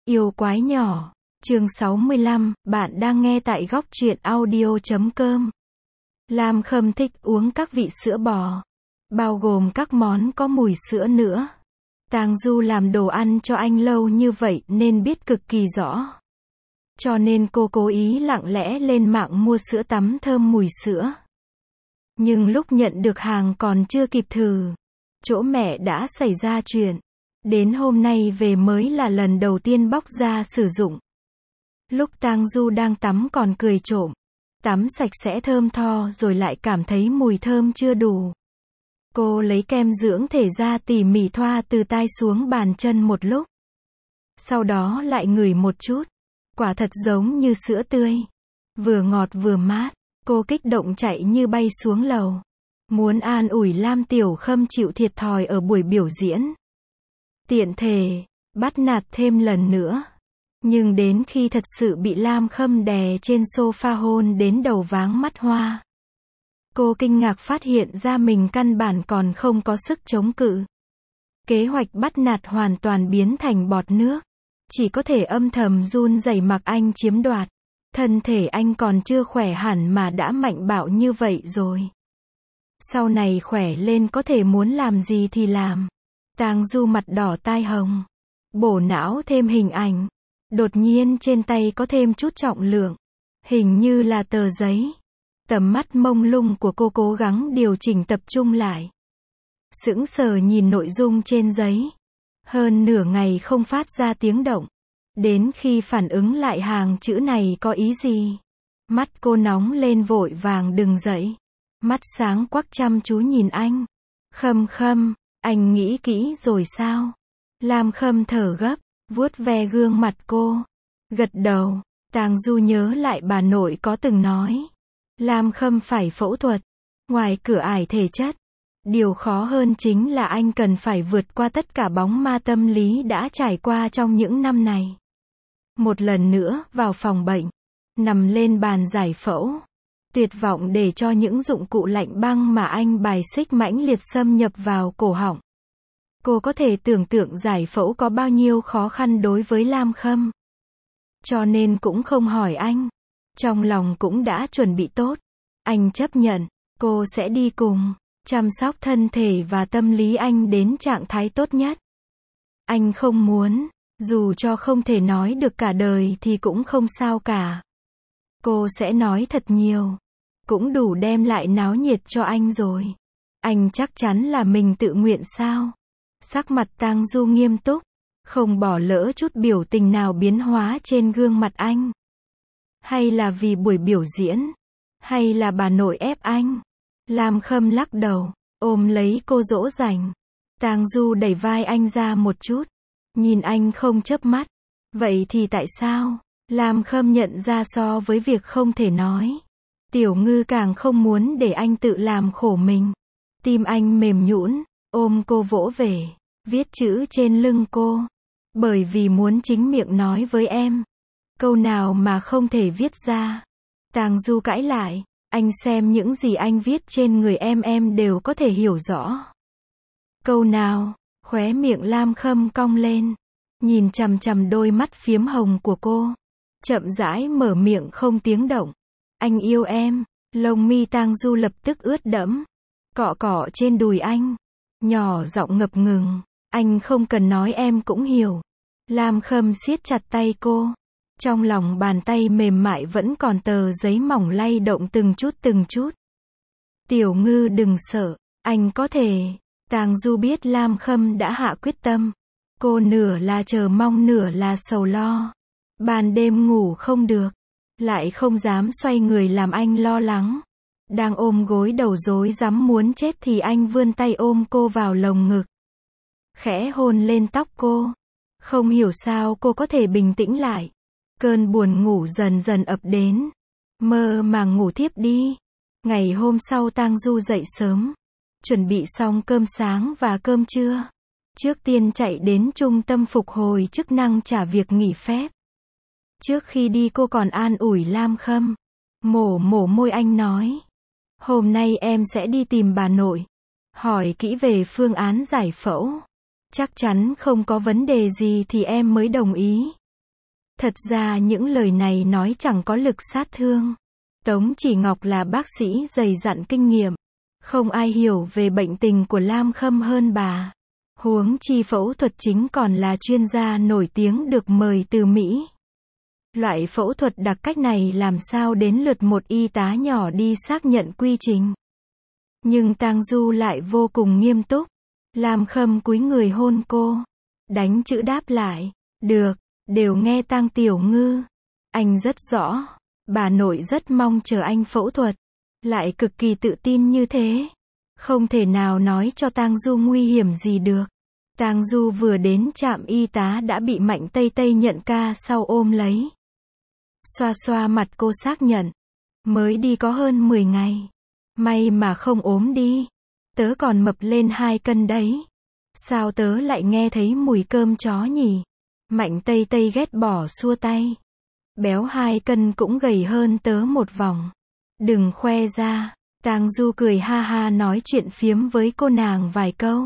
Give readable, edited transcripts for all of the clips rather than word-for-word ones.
Yêu quái nhỏ, chương 65, bạn đang nghe tại góc truyện audio.com. Lam Khâm thích uống các vị sữa bò, bao gồm các món có mùi sữa nữa. Tang Du làm đồ ăn cho anh lâu như vậy nên biết cực kỳ rõ. Cho nên cô cố ý lặng lẽ lên mạng mua sữa tắm thơm mùi sữa. Nhưng lúc nhận được hàng còn chưa kịp thử, chỗ mẹ đã xảy ra chuyện. Đến hôm nay về mới là lần đầu tiên bóc ra sử dụng. Lúc Tang Du đang tắm còn cười trộm. Tắm sạch sẽ thơm tho rồi lại cảm thấy mùi thơm chưa đủ. Cô lấy kem dưỡng thể ra tỉ mỉ thoa từ tai xuống bàn chân một lúc. Sau đó lại ngửi một chút. Quả thật giống như sữa tươi. Vừa ngọt vừa mát. Cô kích động chạy như bay xuống lầu. Muốn an ủi Lam Tiểu Khâm chịu thiệt thòi ở buổi biểu diễn. Tiện thể, bắt nạt thêm lần nữa. Nhưng đến khi thật sự bị Lam Khâm đè trên sofa hôn đến đầu váng mắt hoa. Cô kinh ngạc phát hiện ra mình căn bản còn không có sức chống cự. Kế hoạch bắt nạt hoàn toàn biến thành bọt nước. Chỉ có thể âm thầm run rẩy mặc anh chiếm đoạt. Thân thể anh còn chưa khỏe hẳn mà đã mạnh bạo như vậy rồi. Sau này khỏe lên có thể muốn làm gì thì làm. Tang Du mặt đỏ tai hồng. Bổ não thêm hình ảnh. Đột nhiên trên tay có thêm chút trọng lượng. Hình như là tờ giấy. Tầm mắt mông lung của cô cố gắng điều chỉnh tập trung lại. Sững sờ nhìn nội dung trên giấy. Hơn nửa ngày không phát ra tiếng động. Đến khi phản ứng lại hàng chữ này có ý gì. Mắt cô nóng lên vội vàng đứng dậy. Mắt sáng quắc chăm chú nhìn anh. Khâm Khâm, anh nghĩ kỹ rồi sao? Lam Khâm thở gấp, vuốt ve gương mặt cô. Gật đầu, Tang Du nhớ lại bà nội có từng nói. Lam Khâm phải phẫu thuật. Ngoài cửa ải thể chất. Điều khó hơn chính là anh cần phải vượt qua tất cả bóng ma tâm lý đã trải qua trong những năm này. Một lần nữa vào phòng bệnh. Nằm lên bàn giải phẫu. Tuyệt vọng để cho những dụng cụ lạnh băng mà anh bài xích mãnh liệt xâm nhập vào cổ họng. Cô có thể tưởng tượng giải phẫu có bao nhiêu khó khăn đối với Lam Khâm. Cho nên cũng không hỏi anh. Trong lòng cũng đã chuẩn bị tốt. Anh chấp nhận, cô sẽ đi cùng, chăm sóc thân thể và tâm lý anh đến trạng thái tốt nhất. Anh không muốn, dù cho không thể nói được cả đời thì cũng không sao cả. Cô sẽ nói thật nhiều. Cũng đủ đem lại náo nhiệt cho anh rồi. Anh chắc chắn là mình tự nguyện sao? Sắc mặt Tang Du nghiêm túc. Không bỏ lỡ chút biểu tình nào biến hóa trên gương mặt anh. Hay là vì buổi biểu diễn? Hay là bà nội ép anh? Lam Khâm lắc đầu, ôm lấy cô dỗ dành. Tang Du đẩy vai anh ra một chút. Nhìn anh không chớp mắt. Vậy thì tại sao? Lam Khâm nhận ra so với việc không thể nói. Tiểu Ngư càng không muốn để anh tự làm khổ mình. Tim anh mềm nhũn, ôm cô vỗ về, viết chữ trên lưng cô. Bởi vì muốn chính miệng nói với em. Câu nào mà không thể viết ra. Tang Du cãi lại, anh xem những gì anh viết trên người em đều có thể hiểu rõ. Câu nào? Khóe miệng Lam Khâm cong lên. Nhìn chằm chằm đôi mắt phiếm hồng của cô. Chậm rãi mở miệng không tiếng động. Anh yêu em. Lông mi Tang Du lập tức ướt đẫm. Cọ cọ trên đùi anh. Nhỏ giọng ngập ngừng. Anh không cần nói em cũng hiểu. Lam Khâm siết chặt tay cô. Trong lòng bàn tay mềm mại vẫn còn tờ giấy mỏng lay động từng chút từng chút. Tiểu Ngư đừng sợ. Anh có thể. Tang Du biết Lam Khâm đã hạ quyết tâm. Cô nửa là chờ mong nửa là sầu lo. Ban đêm ngủ không được. Lại không dám xoay người làm anh lo lắng. Đang ôm gối đầu rối rắm muốn chết thì anh vươn tay ôm cô vào lồng ngực. Khẽ hôn lên tóc cô. Không hiểu sao cô có thể bình tĩnh lại. Cơn buồn ngủ dần dần ập đến. Mơ màng ngủ thiếp đi. Ngày hôm sau Tang Du dậy sớm. Chuẩn bị xong cơm sáng và cơm trưa. Trước tiên chạy đến trung tâm phục hồi chức năng trả việc nghỉ phép. Trước khi đi cô còn an ủi Lam Khâm. Mổ môi anh nói. Hôm nay em sẽ đi tìm bà nội. Hỏi kỹ về phương án giải phẫu. Chắc chắn không có vấn đề gì thì em mới đồng ý. Thật ra những lời này nói chẳng có lực sát thương. Tống Chỉ Ngọc là bác sĩ dày dặn kinh nghiệm. Không ai hiểu về bệnh tình của Lam Khâm hơn bà. Huống chi phẫu thuật chính còn là chuyên gia nổi tiếng được mời từ Mỹ. Loại phẫu thuật đặc cách này làm sao đến lượt một y tá nhỏ đi xác nhận quy trình. Nhưng Tang Du lại vô cùng nghiêm túc. Lam Khâm cúi người hôn cô. Đánh chữ đáp lại. Được, đều nghe Tang Tiểu Ngư. Anh rất rõ. Bà nội rất mong chờ anh phẫu thuật. Lại cực kỳ tự tin như thế. Không thể nào nói cho Tang Du nguy hiểm gì được. Tang Du vừa đến trạm y tá đã bị Mạnh Tây Tây nhận ca sau ôm lấy. Xoa xoa mặt cô xác nhận. Mới đi có hơn 10 ngày. May mà không ốm đi. Tớ còn mập lên 2 cân đấy. Sao tớ lại nghe thấy mùi cơm chó nhỉ? Mạnh Tây Tây ghét bỏ xua tay. Béo 2 cân cũng gầy hơn tớ một vòng. Đừng khoe ra. Tang Du cười ha ha nói chuyện phiếm với cô nàng vài câu.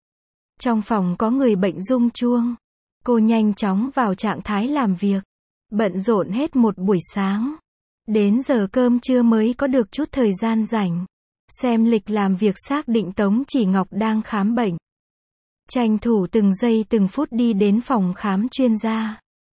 Trong phòng có người bệnh rung chuông. Cô nhanh chóng vào trạng thái làm việc. Bận rộn hết một buổi sáng. Đến giờ cơm trưa mới có được chút thời gian rảnh. Xem lịch làm việc xác định Tống Chỉ Ngọc đang khám bệnh. Tranh thủ từng giây từng phút đi đến phòng khám chuyên gia.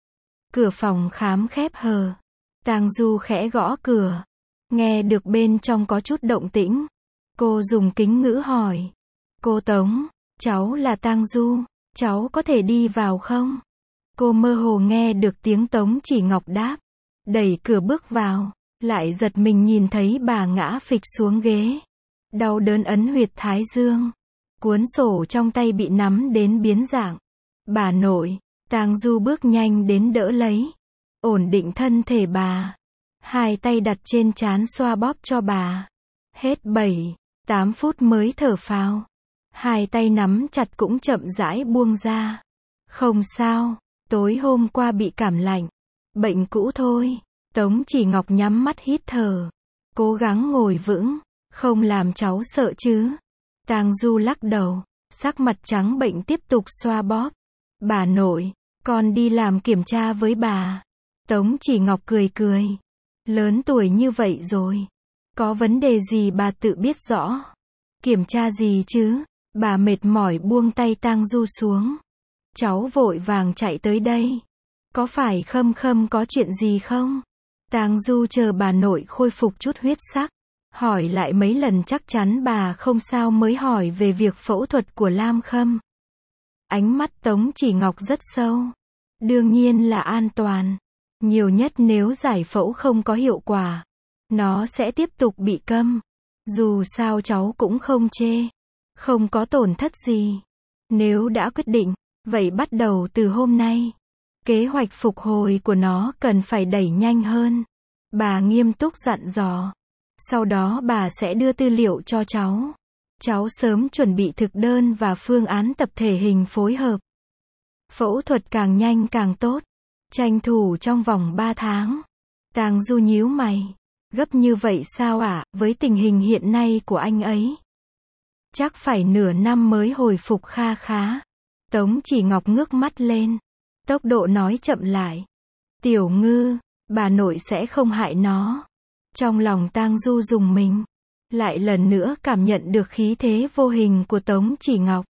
Cửa phòng khám khép hờ. Tang Du khẽ gõ cửa. Nghe được bên trong có chút động tĩnh. Cô dùng kính ngữ hỏi. Cô Tống, cháu là Tang Du, cháu có thể đi vào không? Cô mơ hồ nghe được tiếng Tống Chỉ Ngọc đáp. Đẩy cửa bước vào, lại giật mình nhìn thấy bà ngã phịch xuống ghế. Đau đớn ấn huyệt thái dương. Cuốn sổ trong tay bị nắm đến biến dạng. Bà nội, Tang Du bước nhanh đến đỡ lấy. Ổn định thân thể bà. 2 tay đặt trên trán xoa bóp cho bà. Hết 7, 8 phút mới thở phào. 2 tay nắm chặt cũng chậm rãi buông ra. Không sao, tối hôm qua bị cảm lạnh. Bệnh cũ thôi. Tống Chỉ Ngọc nhắm mắt hít thở. Cố gắng ngồi vững. Không làm cháu sợ chứ. Tang Du lắc đầu. Sắc mặt trắng bệnh tiếp tục xoa bóp. Bà nội, con đi làm kiểm tra với bà. Tống Chỉ Ngọc cười cười. Lớn tuổi như vậy rồi. Có vấn đề gì bà tự biết rõ. Kiểm tra gì chứ? Bà mệt mỏi buông tay Tang Du xuống. Cháu vội vàng chạy tới đây. Có phải Khâm Khâm có chuyện gì không? Tang Du chờ bà nội khôi phục chút huyết sắc. Hỏi lại mấy lần chắc chắn bà không sao mới hỏi về việc phẫu thuật của Lam Khâm. Ánh mắt Tống Chỉ Ngọc rất sâu. Đương nhiên là an toàn. Nhiều nhất nếu giải phẫu không có hiệu quả. Nó sẽ tiếp tục bị câm. Dù sao cháu cũng không chê. Không có tổn thất gì. Nếu đã quyết định, vậy bắt đầu từ hôm nay. Kế hoạch phục hồi của nó cần phải đẩy nhanh hơn. Bà nghiêm túc dặn dò. Sau đó bà sẽ đưa tư liệu cho cháu. Cháu sớm chuẩn bị thực đơn và phương án tập thể hình phối hợp. Phẫu thuật càng nhanh càng tốt. Tranh thủ trong vòng 3 tháng. Tang Du nhíu mày. Gấp như vậy sao ạ, với tình hình hiện nay của anh ấy? Chắc phải nửa năm mới hồi phục kha khá. Tống Chỉ Ngọc ngước mắt lên. Tốc độ nói chậm lại. Tiểu Ngư, bà nội sẽ không hại nó. Trong lòng Tang Du rùng mình. Lại lần nữa cảm nhận được khí thế vô hình của Tống Chỉ Ngọc.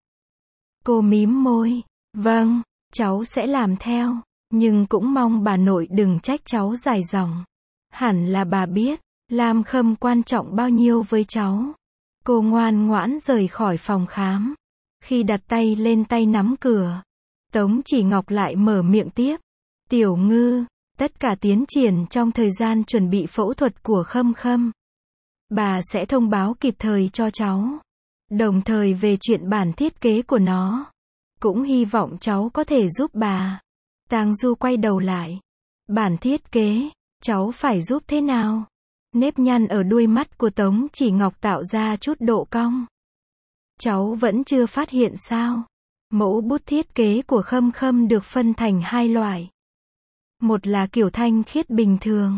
Cô mím môi. Vâng, cháu sẽ làm theo. Nhưng cũng mong bà nội đừng trách cháu dài dòng. Hẳn là bà biết, Lam Khâm quan trọng bao nhiêu với cháu. Cô ngoan ngoãn rời khỏi phòng khám. Khi đặt tay lên tay nắm cửa, Tống Chỉ Ngọc lại mở miệng tiếp. Tiểu Ngư, tất cả tiến triển trong thời gian chuẩn bị phẫu thuật của Khâm Khâm. Bà sẽ thông báo kịp thời cho cháu. Đồng thời về chuyện bản thiết kế của nó. Cũng hy vọng cháu có thể giúp bà. Tang Du quay đầu lại. Bản thiết kế, cháu phải giúp thế nào? Nếp nhăn ở đuôi mắt của Tống Chỉ Ngọc tạo ra chút độ cong. Cháu vẫn chưa phát hiện sao? Mẫu bút thiết kế của Khâm Khâm được phân thành 2 loại. Một là kiểu thanh khiết bình thường.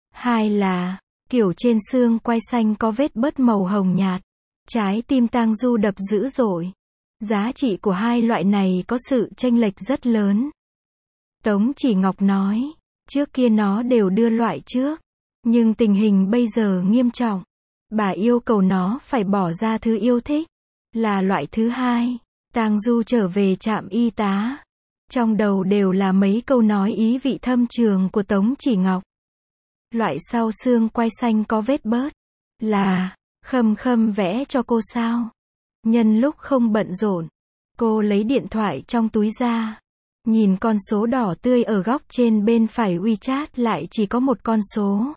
2 là kiểu trên xương quai xanh có vết bớt màu hồng nhạt. Trái tim Tang Du đập dữ dội. Giá trị của 2 loại này có sự chênh lệch rất lớn. Tống Chỉ Ngọc nói, trước kia nó đều đưa loại trước. Nhưng tình hình bây giờ nghiêm trọng. Bà yêu cầu nó phải bỏ ra thứ yêu thích. Là loại thứ hai. Tang Du trở về trạm y tá. Trong đầu đều là mấy câu nói ý vị thâm trường của Tống Chỉ Ngọc. Loại sau xương quai xanh có vết bớt. Là, Khâm Khâm vẽ cho cô sao? Nhân lúc không bận rộn, cô lấy điện thoại trong túi ra. Nhìn con số đỏ tươi ở góc trên bên phải WeChat lại chỉ có một con số.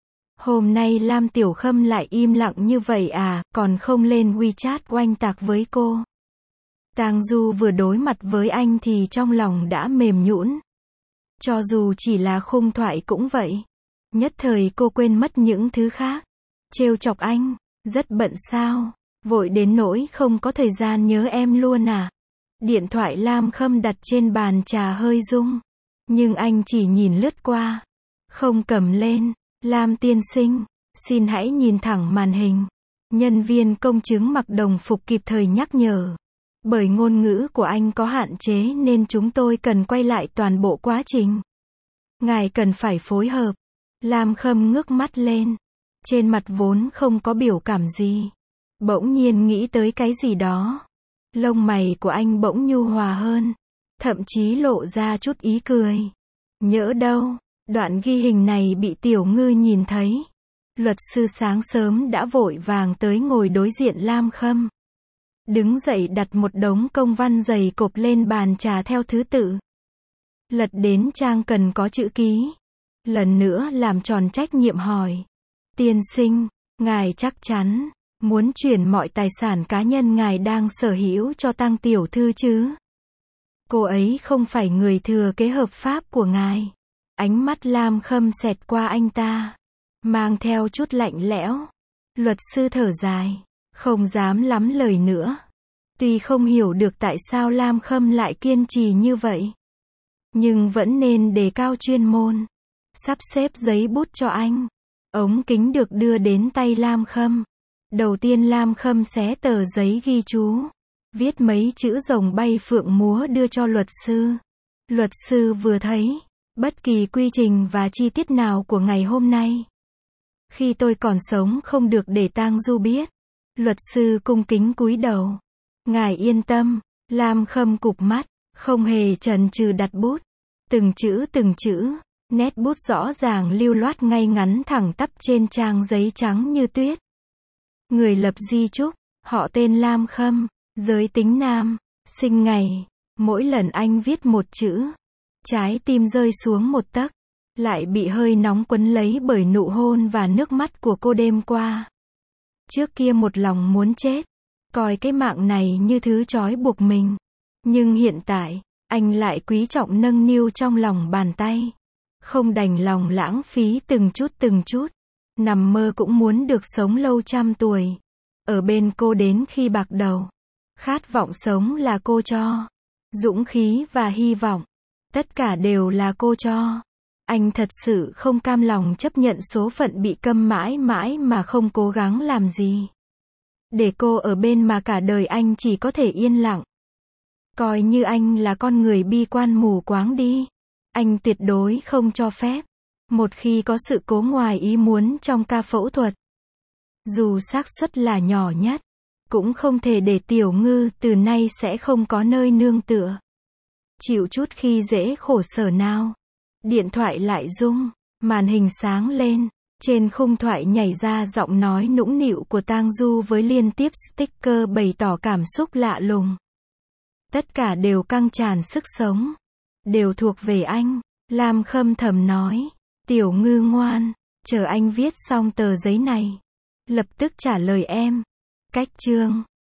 Hôm nay Lam Tiểu Khâm lại im lặng như vậy à, còn không lên WeChat oanh tạc với cô. Tang Du vừa đối mặt với anh thì trong lòng đã mềm nhũn. Cho dù chỉ là khung thoại cũng vậy. Nhất thời cô quên mất những thứ khác. Trêu chọc anh, rất bận sao? Vội đến nỗi không có thời gian nhớ em luôn à? Điện thoại Lam Khâm đặt trên bàn trà hơi rung. Nhưng anh chỉ nhìn lướt qua. Không cầm lên. Lam tiên sinh, xin hãy nhìn thẳng màn hình. Nhân viên công chứng mặc đồng phục kịp thời nhắc nhở. Bởi ngôn ngữ của anh có hạn chế nên chúng tôi cần quay lại toàn bộ quá trình. Ngài cần phải phối hợp. Lam Khâm ngước mắt lên. Trên mặt vốn không có biểu cảm gì. Bỗng nhiên nghĩ tới cái gì đó. Lông mày của anh bỗng nhu hòa hơn. Thậm chí lộ ra chút ý cười. Nhỡ đâu, đoạn ghi hình này bị Tiểu Ngư nhìn thấy. Luật sư sáng sớm đã vội vàng tới ngồi đối diện Lam Khâm. Đứng dậy đặt một đống công văn dày cộp lên bàn trà theo thứ tự. Lật đến trang cần có chữ ký. Lần nữa làm tròn trách nhiệm hỏi. Tiên sinh, ngài chắc chắn muốn chuyển mọi tài sản cá nhân ngài đang sở hữu cho Tang tiểu thư chứ? Cô ấy không phải người thừa kế hợp pháp của ngài. Ánh mắt Lam Khâm xẹt qua anh ta, mang theo chút lạnh lẽo. Luật sư thở dài, không dám lắm lời nữa. Tuy không hiểu được tại sao Lam Khâm lại kiên trì như vậy, nhưng vẫn nên đề cao chuyên môn. Sắp xếp giấy bút cho anh. Ống kính được đưa đến tay Lam Khâm. Đầu tiên Lam Khâm xé tờ giấy ghi chú, viết mấy chữ rồng bay phượng múa đưa cho luật sư. Luật sư vừa thấy, bất kỳ quy trình và chi tiết nào của ngày hôm nay, khi tôi còn sống không được để Tang Du biết. Luật sư cung kính cúi đầu. Ngài yên tâm. Lam Khâm cụp mắt, không hề chần chừ đặt bút. Từng chữ, nét bút rõ ràng lưu loát ngay ngắn thẳng tắp trên trang giấy trắng như tuyết. Người lập di chúc, họ tên Lam Khâm, giới tính nam, sinh ngày. Mỗi lần anh viết một chữ, trái tim rơi xuống một tấc, lại bị hơi nóng quấn lấy bởi nụ hôn và nước mắt của cô đêm qua. Trước kia một lòng muốn chết, coi cái mạng này như thứ trói buộc mình. Nhưng hiện tại, anh lại quý trọng nâng niu trong lòng bàn tay. Không đành lòng lãng phí từng chút. Nằm mơ cũng muốn được sống lâu trăm tuổi. Ở bên cô đến khi bạc đầu. Khát vọng sống là cô cho. Dũng khí và hy vọng. Tất cả đều là cô cho. Anh thật sự không cam lòng chấp nhận số phận bị câm mãi mãi mà không cố gắng làm gì. Để cô ở bên mà cả đời anh chỉ có thể yên lặng. Coi như anh là con người bi quan mù quáng đi. Anh tuyệt đối không cho phép. Một khi có sự cố ngoài ý muốn trong ca phẫu thuật, dù xác suất là nhỏ nhất, cũng không thể để Tiểu Ngư từ nay sẽ không có nơi nương tựa. Chịu chút khi dễ khổ sở nào. Điện thoại lại rung, màn hình sáng lên. Trên khung thoại nhảy ra giọng nói nũng nịu của Tang Du với liên tiếp sticker bày tỏ cảm xúc lạ lùng. Tất cả đều căng tràn sức sống. Đều thuộc về anh. Lam Khâm thầm nói. Tiểu Ngư ngoan, chờ anh viết xong tờ giấy này. Lập tức trả lời em. Cách chương.